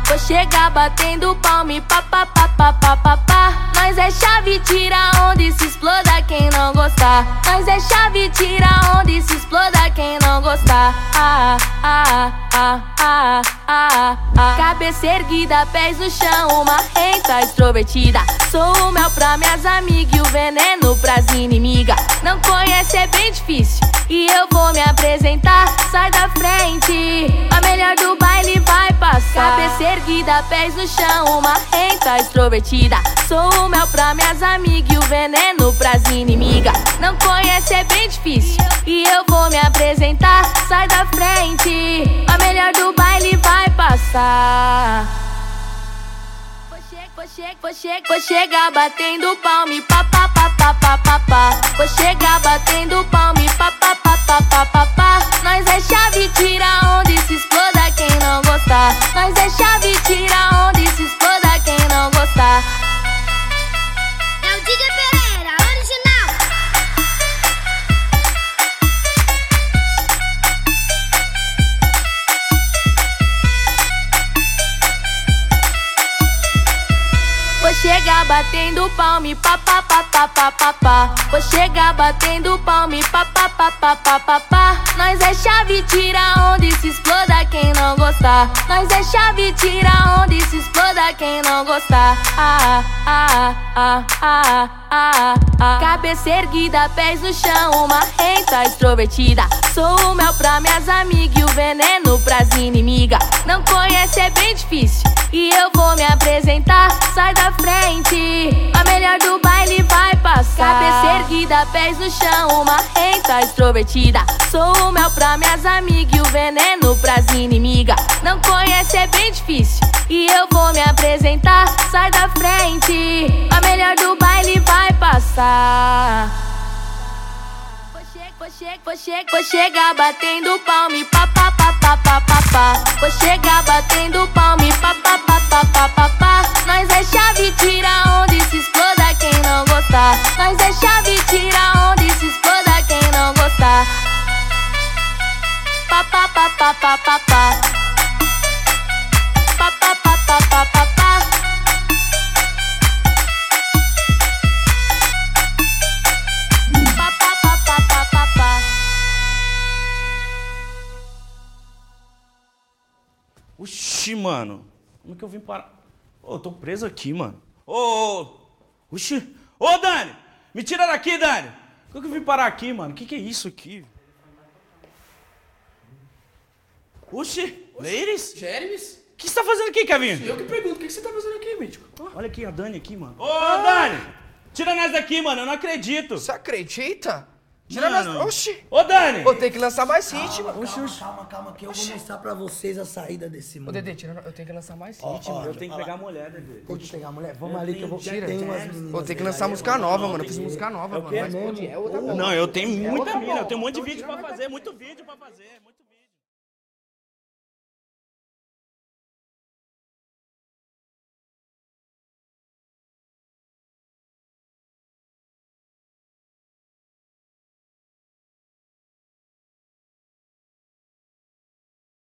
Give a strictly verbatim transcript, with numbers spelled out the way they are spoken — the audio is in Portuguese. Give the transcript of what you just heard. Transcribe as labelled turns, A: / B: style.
A: Vou chegar batendo palma e pá, pá, pá, pá, pá, pá, pá. Nós é chave, tira onda e se exploda quem não gostar. Nós é chave, tira onda e se exploda quem não gostar. Ah, ah, ah, ah, ah, ah. Cabeça erguida, pés no chão, uma renta extrovertida. Sou o mel pra minhas amigas e o veneno pras inimigas. Não conhece, é bem difícil, e eu vou me apresentar. Sai da frente, a melhor do baile vai passar. Cabeça erguida, pés no chão, uma renta extrovertida. Sou o mel pra minhas amigas e o veneno pras inimigas. Não conhece, é bem difícil, e eu vou me apresentar. Sai da frente, a melhor do baile vai passar. Vou chegar, vou chegar, vou chegar batendo palma e pá, pá, pá, pá, pá, pá, pá. Vou chegar batendo palma e pá, pá, pá, pá, pá, pá, pá. Nós é chave, tira onda e se exploda quem não gostar. Nós é chave, tira onda e se exploda quem não gostar.
B: É o D J Pereira, original.
A: Vou chegar batendo palma e pá, pá, pá, pá, pá, pá, pá. Vou chegar batendo palma e pá, pá, pá, pá, pá, pá, pá. Nós é chave, tira onda e se exploda quem não gostar. Nós é chave, tira onda e se exploda quem não gostar. Ah, ah, ah, ah, ah, ah. Cabeça erguida, pés no chão, uma renta extrovertida. Sou o mel pra minhas amigas e o veneno pras inimigas. Não conhece, é bem difícil, e eu vou me apresentar. Sai da frente, a melhor do baile vai passar. Cabeça erguida, pés no chão, uma renta extrovertida. Sou o mel pra minhas amigas e o veneno pras inimigas. Não conhece, é bem difícil, e eu vou me apresentar. Sai da frente, a melhor do baile vai passar. Vou chegar, vou chegar, vou chegar batendo palma e pá, pá, pá, pá, pá, pá, pá. Vou chegar batendo palma e pá, pá, pá, pá, pá, pá, pá. Nós é chave, tira onda e se exploda quem não gostar. Nós é chave, tira onda e se exploda quem não gostar. Pá, pá, pá, pá, pá, pá, pá. Pá, pá, pá, pá, pá, pá, pá.
C: Oxi, mano. Como é que eu vim parar? Ô, eu tô preso aqui, mano. Ô, ô, ô. Oxi. Ô, Dani! Me tira daqui, Dani! Como é que eu vim parar aqui, mano? O que que é isso aqui? Oxi. Ladies?
D: Jeremies?
C: O que você tá fazendo aqui, Kevin?
D: Eu que pergunto, o que você tá fazendo aqui, mítico?
C: Olha aqui, a Dani aqui, mano. Ô, Dani! Tira nós daqui, mano. Eu não acredito.
D: Você acredita? Tira
C: Mano.
D: nós... Oxi!
C: Ô, Dani!
D: Vou ter que lançar mais hit, mano.
E: Calma, calma, calma, que eu vou mostrar pra vocês a saída desse
D: Ô,
E: mundo.
D: Dedê, tira... eu tenho que lançar mais hit,
E: Ó, ó,
D: mano.
C: Eu tenho que pegar a mulher, Dedê.
E: Tem que pegar a mulher. Vamos
C: Eu
E: ali que
C: tenho-
E: eu vou...
C: tira,
E: Tem
C: tira.
E: umas meninas.
D: Vou ter que
E: aí.
D: lançar música nova, mano. Eu fiz música nova,
C: Eu
D: mano.
C: quero.
D: Mas pode é outra, bom.
C: Não, eu tenho
D: É
C: muita
D: outra
C: mina. Eu
D: bom.
C: tenho um monte de
D: Então
C: vídeo
D: tira
C: pra
D: nós
C: fazer, muito vídeo pra fazer. Muito...